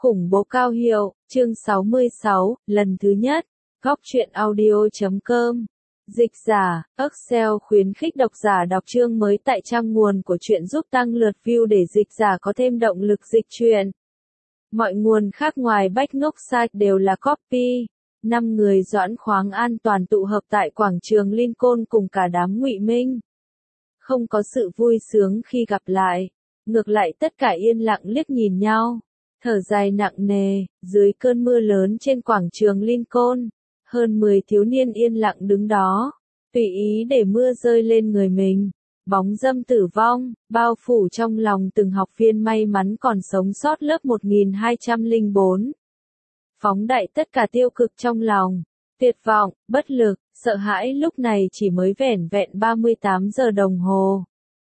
Khủng bố cao hiệu, chương 66, lần thứ nhất, Góc truyện audio.com. Dịch giả, Excel khuyến khích độc giả đọc chương mới tại trang nguồn của truyện giúp tăng lượt view để dịch giả có thêm động lực dịch truyện. Mọi nguồn khác ngoài Bách Ngốc Site đều là copy. 5 người Doãn Khoáng an toàn tụ hợp tại quảng trường Lincoln cùng cả đám Ngụy Minh. Không có sự vui sướng khi gặp lại, ngược lại tất cả yên lặng liếc nhìn nhau. Thở dài nặng nề, dưới cơn mưa lớn trên quảng trường Lincoln, hơn 10 thiếu niên yên lặng đứng đó, tùy ý để mưa rơi lên người mình. Bóng dâm tử vong, bao phủ trong lòng từng học viên may mắn còn sống sót lớp 1204. Phóng đại tất cả tiêu cực trong lòng, tuyệt vọng, bất lực, sợ hãi lúc này chỉ mới vẻn vẹn 38 giờ đồng hồ.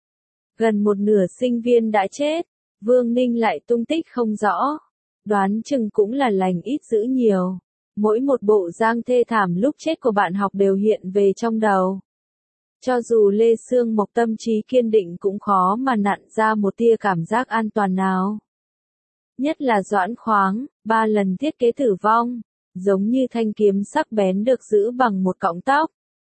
Gần một nửa sinh viên đã chết. Vương Ninh lại tung tích không rõ, đoán chừng cũng là lành ít dữ nhiều. Mỗi một bộ dáng thê thảm lúc chết của bạn học đều hiện về trong đầu. Cho dù Lê Sương Mộc tâm trí kiên định cũng khó mà nặn ra một tia cảm giác an toàn nào. Nhất là Doãn Khoáng, 3 lần thiết kế tử vong, giống như thanh kiếm sắc bén được giữ bằng một cọng tóc.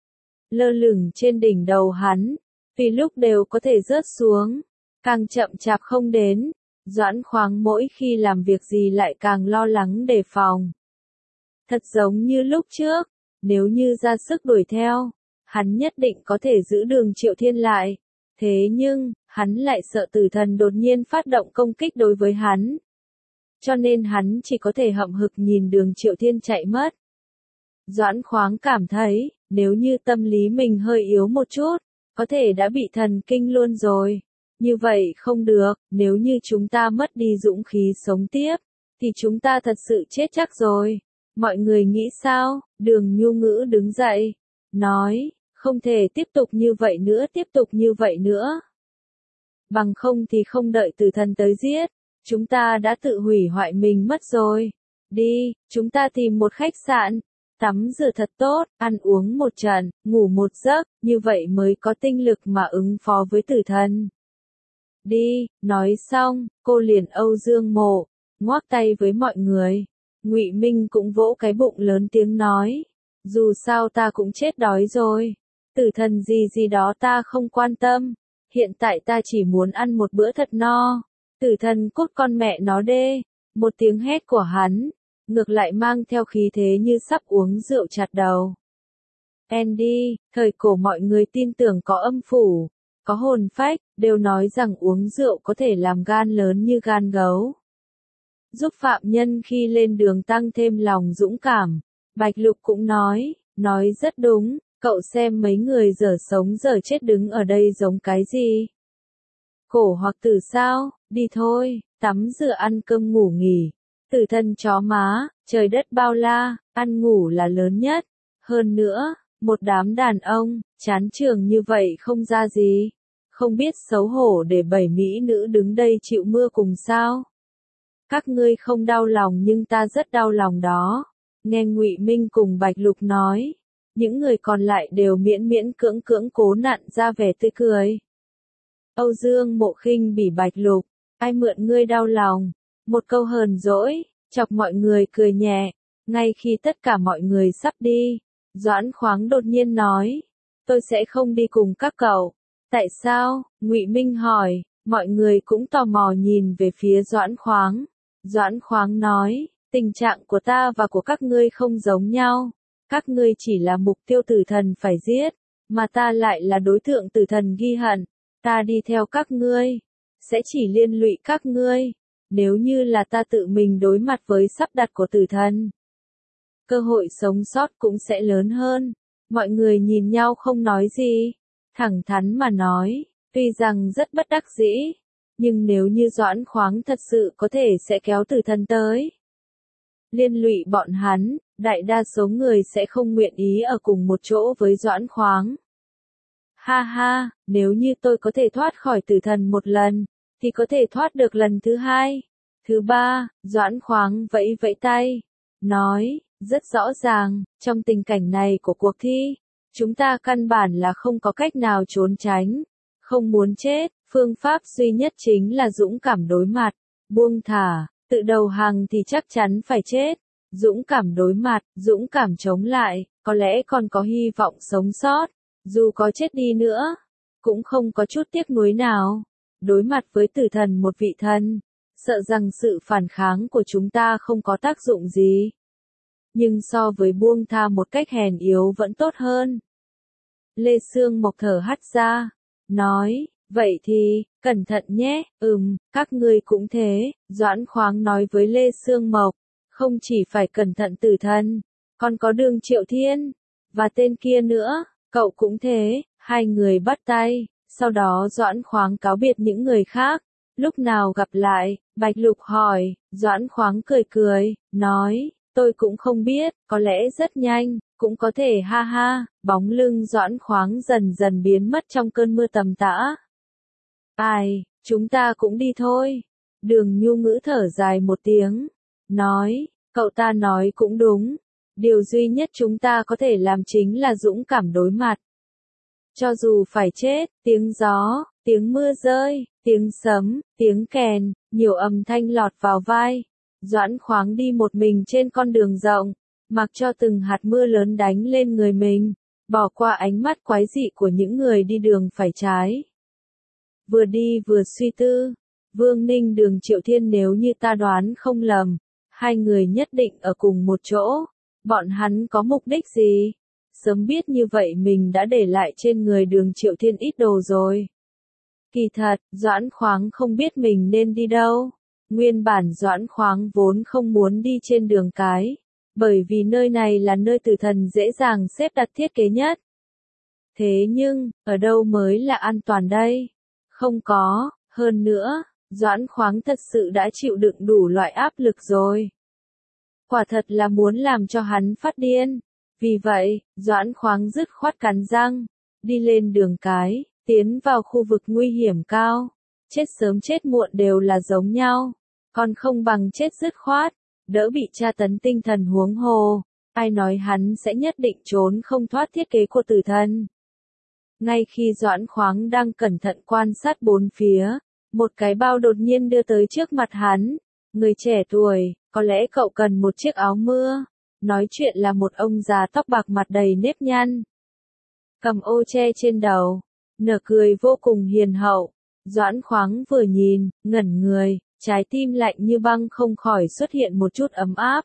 Lơ lửng trên đỉnh đầu hắn, vì lúc đều có thể rớt xuống. Càng chậm chạp không đến, Doãn Khoáng mỗi khi làm việc gì lại càng lo lắng đề phòng. Thật giống như lúc trước, nếu như ra sức đuổi theo, hắn nhất định có thể giữ Đường Triệu Thiên lại. Thế nhưng, hắn lại sợ tử thần đột nhiên phát động công kích đối với hắn. Cho nên hắn chỉ có thể hậm hực nhìn Đường Triệu Thiên chạy mất. Doãn Khoáng cảm thấy, nếu như tâm lý mình hơi yếu một chút, có thể đã bị thần kinh luôn rồi. Như vậy không được, nếu như chúng ta mất đi dũng khí sống tiếp, thì chúng ta thật sự chết chắc rồi. Mọi người nghĩ sao? Đường Nhu Ngữ đứng dậy, nói, không thể tiếp tục như vậy nữa, tiếp tục như vậy nữa. Bằng không thì không đợi tử thần tới giết, chúng ta đã tự hủy hoại mình mất rồi. Đi, chúng ta tìm một khách sạn, tắm rửa thật tốt, ăn uống một trận, ngủ một giấc, như vậy mới có tinh lực mà ứng phó với tử thần. Đi, nói xong, cô liền âu dương mộ, ngoắc tay với mọi người. Ngụy Minh cũng vỗ cái bụng lớn tiếng nói, dù sao ta cũng chết đói rồi, tử thần gì gì đó ta không quan tâm, hiện tại ta chỉ muốn ăn một bữa thật no. Tử thần cút con mẹ nó đê, một tiếng hét của hắn, ngược lại mang theo khí thế như sắp uống rượu chặt đầu. Andy, thời cổ mọi người tin tưởng có âm phủ, có hồn phách, đều nói rằng uống rượu có thể làm gan lớn như gan gấu. Giúp phạm nhân khi lên đường tăng thêm lòng dũng cảm. Bạch Lục cũng nói rất đúng, cậu xem mấy người dở sống dở chết đứng ở đây giống cái gì? Cổ hoặc tử sao, đi thôi, tắm rửa ăn cơm ngủ nghỉ. Tử thân chó má, trời đất bao la, ăn ngủ là lớn nhất. Hơn nữa, một đám đàn ông, chán trường như vậy không ra gì. Không biết xấu hổ để 7 mỹ nữ đứng đây chịu mưa cùng sao? Các ngươi không đau lòng nhưng ta rất đau lòng đó. Nghe Ngụy Minh cùng Bạch Lục nói, những người còn lại đều miễn miễn cưỡng cưỡng cố nặn ra vẻ tươi cười. Âu Dương Mộ khinh bỉ Bạch Lục, ai mượn ngươi đau lòng? Một câu hờn dỗi, chọc mọi người cười nhẹ. Ngay khi tất cả mọi người sắp đi, Doãn Khoáng đột nhiên nói, tôi sẽ không đi cùng các cậu. Tại sao? Ngụy Minh hỏi, mọi người cũng tò mò nhìn về phía Doãn Khoáng. Doãn Khoáng nói, tình trạng của ta và của các ngươi không giống nhau. Các ngươi chỉ là mục tiêu tử thần phải giết, mà ta lại là đối tượng tử thần ghi hận. Ta đi theo các ngươi, sẽ chỉ liên lụy các ngươi. Nếu như là ta tự mình đối mặt với sắp đặt của tử thần, cơ hội sống sót cũng sẽ lớn hơn. Mọi người nhìn nhau không nói gì, thẳng thắn mà nói, tuy rằng rất bất đắc dĩ, nhưng nếu như Doãn Khoáng thật sự có thể sẽ kéo tử thần tới, liên lụy bọn hắn, đại đa số người sẽ không nguyện ý ở cùng một chỗ với Doãn Khoáng. Ha ha, nếu như tôi có thể thoát khỏi tử thần một lần, thì có thể thoát được lần thứ hai, thứ ba. Doãn Khoáng vẫy vẫy tay, nói, rất rõ ràng, trong tình cảnh này của cuộc thi, chúng ta căn bản là không có cách nào trốn tránh, không muốn chết, phương pháp duy nhất chính là dũng cảm đối mặt, buông thả, Tự đầu hàng thì chắc chắn phải chết. Dũng cảm đối mặt, dũng cảm chống lại, có lẽ còn có hy vọng sống sót. Dù có chết đi nữa, cũng không có chút tiếc nuối nào. Đối mặt với tử thần một vị thần, sợ rằng sự phản kháng của chúng ta không có tác dụng gì. Nhưng so với buông tha một cách hèn yếu vẫn tốt hơn. Lê Sương Mộc thở hắt ra, nói, vậy thì, cẩn thận nhé, các ngươi cũng thế, Doãn Khoáng nói với Lê Sương Mộc, không chỉ phải cẩn thận tử thần, còn có Đường Triệu Thiên, và tên kia nữa, cậu cũng thế, hai người bắt tay, sau đó Doãn Khoáng cáo biệt những người khác, lúc nào gặp lại, Bạch Lục hỏi, Doãn Khoáng cười cười, nói, tôi cũng không biết, có lẽ rất nhanh, cũng có thể ha ha, bóng lưng Doãn Khoáng dần dần biến mất trong cơn mưa tầm tã. Ai, chúng ta cũng đi thôi. Đường Nhu Ngữ thở dài một tiếng, nói, cậu ta nói cũng đúng, điều duy nhất chúng ta có thể làm chính là dũng cảm đối mặt. Cho dù phải chết, tiếng gió, tiếng mưa rơi, tiếng sấm, tiếng kèn, nhiều âm thanh lọt vào vai. Doãn Khoáng đi một mình trên con đường rộng, mặc cho từng hạt mưa lớn đánh lên người mình, bỏ qua ánh mắt quái dị của những người đi đường phải trái. Vừa đi vừa suy tư, Vương Ninh Đường Triệu Thiên nếu như ta đoán không lầm, hai người nhất định ở cùng một chỗ, bọn hắn có mục đích gì? Sớm biết như vậy mình đã để lại trên người Đường Triệu Thiên ít đồ rồi. Kỳ thật, Doãn Khoáng không biết mình nên đi đâu. Nguyên bản Doãn Khoáng vốn không muốn đi trên đường cái, bởi vì nơi này là nơi tử thần dễ dàng xếp đặt thiết kế nhất. Thế nhưng, ở đâu mới là an toàn đây? Không có, hơn nữa, Doãn Khoáng thật sự đã chịu đựng đủ loại áp lực rồi. Quả thật là muốn làm cho hắn phát điên. Vì vậy, Doãn Khoáng dứt khoát cắn răng, đi lên đường cái, tiến vào khu vực nguy hiểm cao. Chết sớm chết muộn đều là giống nhau, còn không bằng chết dứt khoát, đỡ bị tra tấn tinh thần huống hồ. Ai nói hắn sẽ nhất định trốn không thoát thiết kế của tử thần. Ngay khi Doãn Khoáng đang cẩn thận quan sát bốn phía, một cái bao đột nhiên đưa tới trước mặt hắn. Người trẻ tuổi, có lẽ cậu cần một chiếc áo mưa. Nói chuyện là một ông già tóc bạc mặt đầy nếp nhăn, cầm ô che trên đầu, nở cười vô cùng hiền hậu. Doãn Khoáng vừa nhìn, ngẩn người, trái tim lạnh như băng không khỏi xuất hiện một chút ấm áp.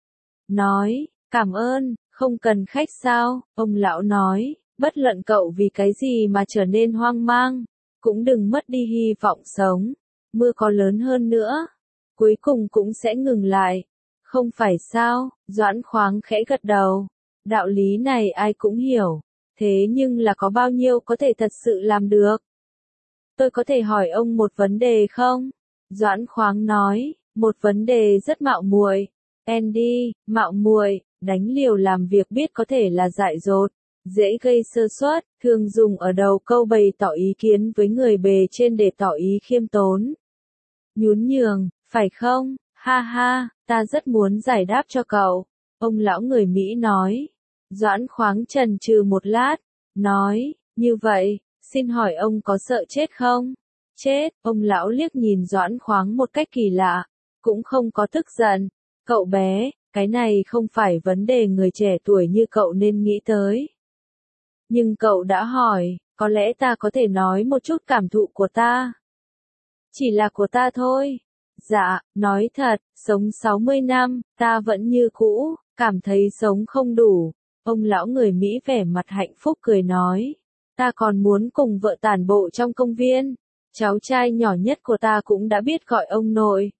Nói, cảm ơn, không cần khách sao, ông lão nói, bất luận cậu vì cái gì mà trở nên hoang mang, cũng đừng mất đi hy vọng sống, mưa có lớn hơn nữa, cuối cùng cũng sẽ ngừng lại. Không phải sao, Doãn Khoáng khẽ gật đầu, đạo lý này ai cũng hiểu, thế nhưng là có bao nhiêu có thể thật sự làm được? Tôi có thể hỏi ông một vấn đề không? Doãn Khoáng nói, một vấn đề rất mạo muội. Andy, mạo muội, đánh liều làm việc biết có thể là dại dột, dễ gây sơ suất, thường dùng ở đầu câu bày tỏ ý kiến với người bề trên để tỏ ý khiêm tốn. Nhún nhường, phải không? Ha ha, ta rất muốn giải đáp cho cậu. Ông lão người Mỹ nói. Doãn Khoáng chần chừ một lát, nói, như vậy, xin hỏi ông có sợ chết không? Chết, ông lão liếc nhìn Doãn Khoáng một cách kỳ lạ, cũng không có tức giận. Cậu bé, cái này không phải vấn đề người trẻ tuổi như cậu nên nghĩ tới. Nhưng cậu đã hỏi, có lẽ ta có thể nói một chút cảm thụ của ta. Chỉ là của ta thôi. Dạ, nói thật, sống 60 năm, ta vẫn như cũ, cảm thấy sống không đủ. Ông lão người Mỹ vẻ mặt hạnh phúc cười nói. Ta còn muốn cùng vợ tản bộ trong công viên. Cháu trai nhỏ nhất của ta cũng đã biết gọi ông nội.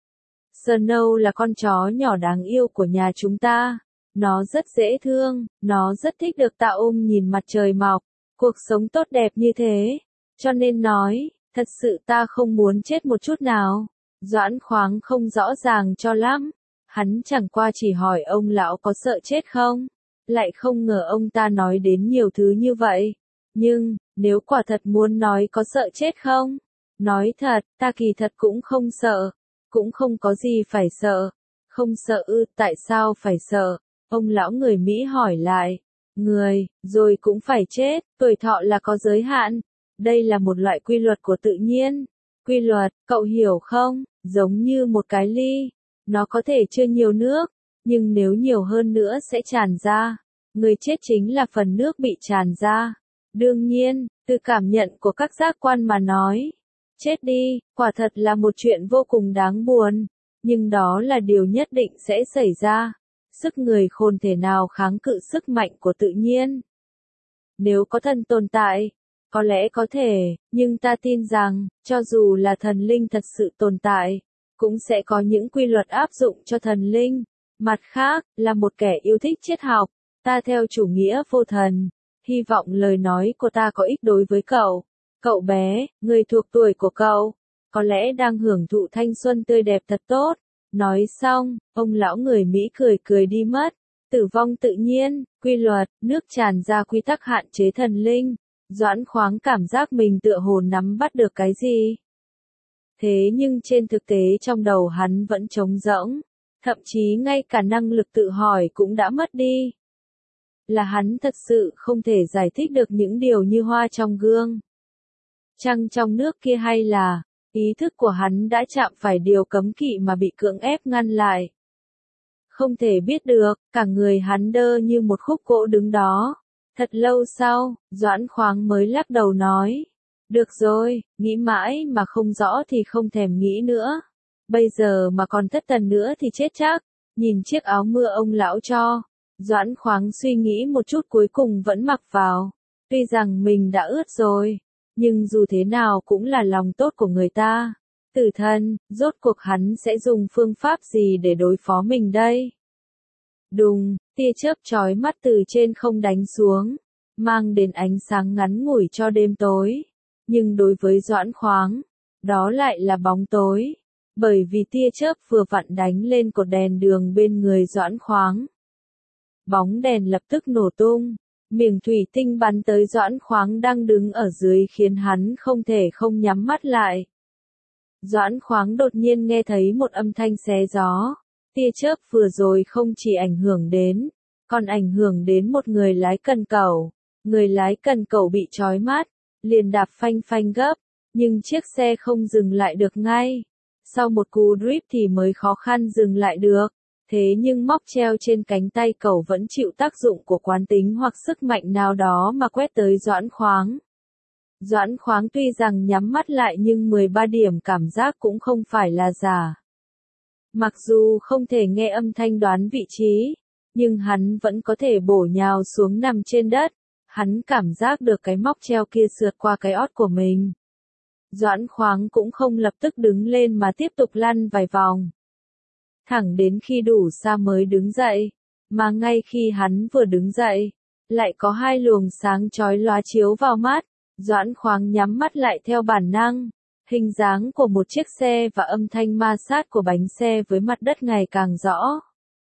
Snow là con chó nhỏ đáng yêu của nhà chúng ta. Nó rất dễ thương, nó rất thích được ta ôm nhìn mặt trời mọc. Cuộc sống tốt đẹp như thế. Cho nên nói, thật sự ta không muốn chết một chút nào. Doãn Khoáng không rõ ràng cho lắm. Hắn chẳng qua chỉ hỏi ông lão có sợ chết không? Lại không ngờ ông ta nói đến nhiều thứ như vậy. Nhưng, nếu quả thật muốn nói có sợ chết không? Nói thật, ta kỳ thật cũng không sợ. Cũng không có gì phải sợ. Không sợ ư, tại sao phải sợ? Ông lão người Mỹ hỏi lại. Người, rồi cũng phải chết, tuổi thọ là có giới hạn. Đây là một loại quy luật của tự nhiên. Quy luật, cậu hiểu không? Giống như một cái ly. Nó có thể chưa nhiều nước, nhưng nếu nhiều hơn nữa sẽ tràn ra. Người chết chính là phần nước bị tràn ra. Đương nhiên, từ cảm nhận của các giác quan mà nói, chết đi, quả thật là một chuyện vô cùng đáng buồn. Nhưng đó là điều nhất định sẽ xảy ra. Sức người khôn thể nào kháng cự sức mạnh của tự nhiên. Nếu có thần tồn tại, có lẽ có thể, nhưng ta tin rằng, cho dù là thần linh thật sự tồn tại, cũng sẽ có những quy luật áp dụng cho thần linh. Mặt khác, là một kẻ yêu thích triết học, ta theo chủ nghĩa vô thần. Hy vọng lời nói của ta có ích đối với cậu. Cậu bé, người thuộc tuổi của cậu, có lẽ đang hưởng thụ thanh xuân tươi đẹp thật tốt. Nói xong, ông lão người Mỹ cười cười đi mất. Tử vong tự nhiên, quy luật, nước tràn ra quy tắc hạn chế thần linh. Doãn Khoáng cảm giác mình tựa hồ nắm bắt được cái gì. Thế nhưng trên thực tế trong đầu hắn vẫn trống rỗng. Thậm chí ngay cả năng lực tự hỏi cũng đã mất đi. Là hắn thật sự không thể giải thích được những điều như hoa trong gương, trăng trong nước kia, hay là ý thức của hắn đã chạm phải điều cấm kỵ mà bị cưỡng ép ngăn lại. Không thể biết được, cả người hắn đơ như một khúc gỗ đứng đó. Thật lâu sau, Doãn Khoáng mới lắc đầu nói. Được rồi, nghĩ mãi mà không rõ thì không thèm nghĩ nữa. Bây giờ mà còn thất thần nữa thì chết chắc. Nhìn chiếc áo mưa ông lão cho, Doãn Khoáng suy nghĩ một chút cuối cùng vẫn mặc vào. Tuy rằng mình đã ướt rồi, nhưng dù thế nào cũng là lòng tốt của người ta. Tử thần, rốt cuộc hắn sẽ dùng phương pháp gì để đối phó mình đây? Đùng, tia chớp chói mắt từ trên không đánh xuống, mang đến ánh sáng ngắn ngủi cho đêm tối. Nhưng đối với Doãn Khoáng, đó lại là bóng tối. Bởi vì tia chớp vừa vặn đánh lên cột đèn đường bên người Doãn Khoáng. Bóng đèn lập tức nổ tung, miệng thủy tinh bắn tới Doãn Khoáng đang đứng ở dưới khiến hắn không thể không nhắm mắt lại. Doãn Khoáng đột nhiên nghe thấy một âm thanh xé gió. Tia chớp vừa rồi không chỉ ảnh hưởng đến, còn ảnh hưởng đến một người lái cần cẩu. Người lái cần cẩu bị trói mắt, liền đạp phanh phanh gấp, nhưng chiếc xe không dừng lại được ngay. Sau một cú drip thì mới khó khăn dừng lại được. Thế nhưng móc treo trên cánh tay cẩu vẫn chịu tác dụng của quán tính hoặc sức mạnh nào đó mà quét tới Doãn Khoáng. Doãn Khoáng tuy rằng nhắm mắt lại nhưng 13 điểm cảm giác cũng không phải là giả. Mặc dù không thể nghe âm thanh đoán vị trí, nhưng hắn vẫn có thể bổ nhào xuống nằm trên đất. Hắn cảm giác được cái móc treo kia sượt qua cái ót của mình. Doãn Khoáng cũng không lập tức đứng lên mà tiếp tục lăn vài vòng. Thẳng đến khi đủ xa mới đứng dậy, mà ngay khi hắn vừa đứng dậy, lại có hai luồng sáng chói lóa chiếu vào mắt. Doãn Khoáng nhắm mắt lại theo bản năng. Hình dáng của một chiếc xe và âm thanh ma sát của bánh xe với mặt đất ngày càng rõ.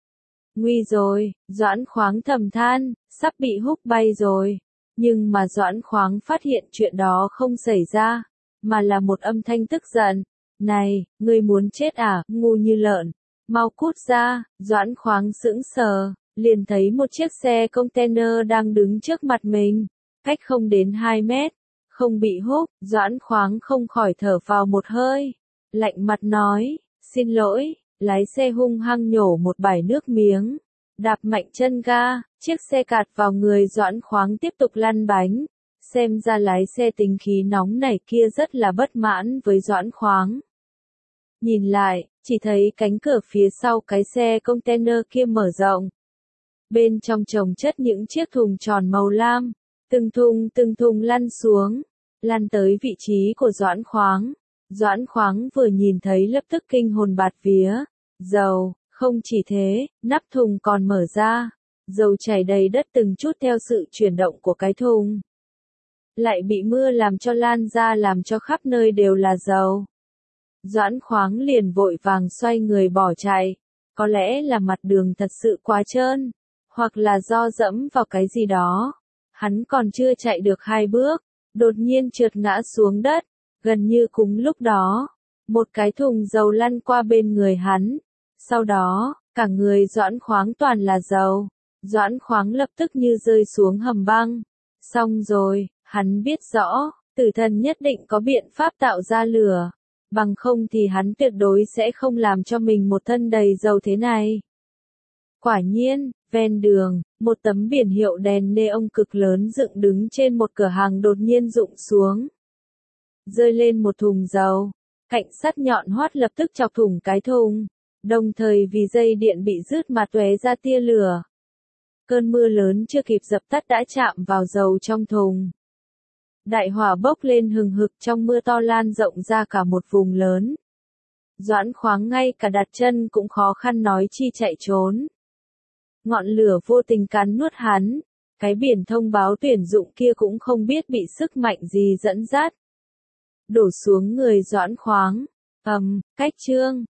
Nguy rồi, Doãn Khoáng thầm than, sắp bị húc bay rồi. Nhưng mà Doãn Khoáng phát hiện chuyện đó không xảy ra, mà là một âm thanh tức giận. Này, ngươi muốn chết à, ngu như lợn. Mau cút ra. Doãn Khoáng sững sờ, liền thấy một chiếc xe container đang đứng trước mặt mình, cách không đến 2 mét. Không bị húc, Doãn Khoáng không khỏi thở vào một hơi. Lạnh mặt nói, xin lỗi, lái xe hung hăng nhổ một bãi nước miếng. Đạp mạnh chân ga, chiếc xe cạt vào người Doãn Khoáng tiếp tục lăn bánh. Xem ra lái xe tính khí nóng này kia rất là bất mãn với Doãn Khoáng. Nhìn lại, chỉ thấy cánh cửa phía sau cái xe container kia mở rộng. Bên trong chồng chất những chiếc thùng tròn màu lam, từng thùng lăn xuống, lăn tới vị trí của Doãn Khoáng. Doãn Khoáng vừa nhìn thấy lập tức kinh hồn bạt vía. Dầu, không chỉ thế, nắp thùng còn mở ra. Dầu chảy đầy đất từng chút theo sự chuyển động của cái thùng. Lại bị mưa làm cho lan ra, làm cho khắp nơi đều là dầu. Doãn Khoáng liền vội vàng xoay người bỏ chạy. Có lẽ là mặt đường thật sự quá trơn, hoặc là do dẫm vào cái gì đó. Hắn còn chưa chạy được 2 bước, đột nhiên trượt ngã xuống đất. Gần như cùng lúc đó, một cái thùng dầu lăn qua bên người hắn. Sau đó, cả người Doãn Khoáng toàn là dầu. Doãn Khoáng lập tức như rơi xuống hầm băng. Xong rồi, hắn biết rõ, tử thần nhất định có biện pháp tạo ra lửa. Bằng không thì hắn tuyệt đối sẽ không làm cho mình một thân đầy dầu thế này. Quả nhiên, ven đường, một tấm biển hiệu đèn neon cực lớn dựng đứng trên một cửa hàng đột nhiên rụng xuống. Rơi lên một thùng dầu. Cạnh sắt nhọn hoắt lập tức chọc thủng cái thùng. Đồng thời vì dây điện bị rứt mà tóe ra tia lửa. Cơn mưa lớn chưa kịp dập tắt đã chạm vào dầu trong thùng. Đại hỏa bốc lên hừng hực trong mưa to lan rộng ra cả một vùng lớn. Doãn Khoáng ngay cả đặt chân cũng khó khăn nói chi chạy trốn. Ngọn lửa vô tình cắn nuốt hắn. Cái biển thông báo tuyển dụng kia cũng không biết bị sức mạnh gì dẫn dắt. Đổ xuống người Doãn Khoáng. Cách chương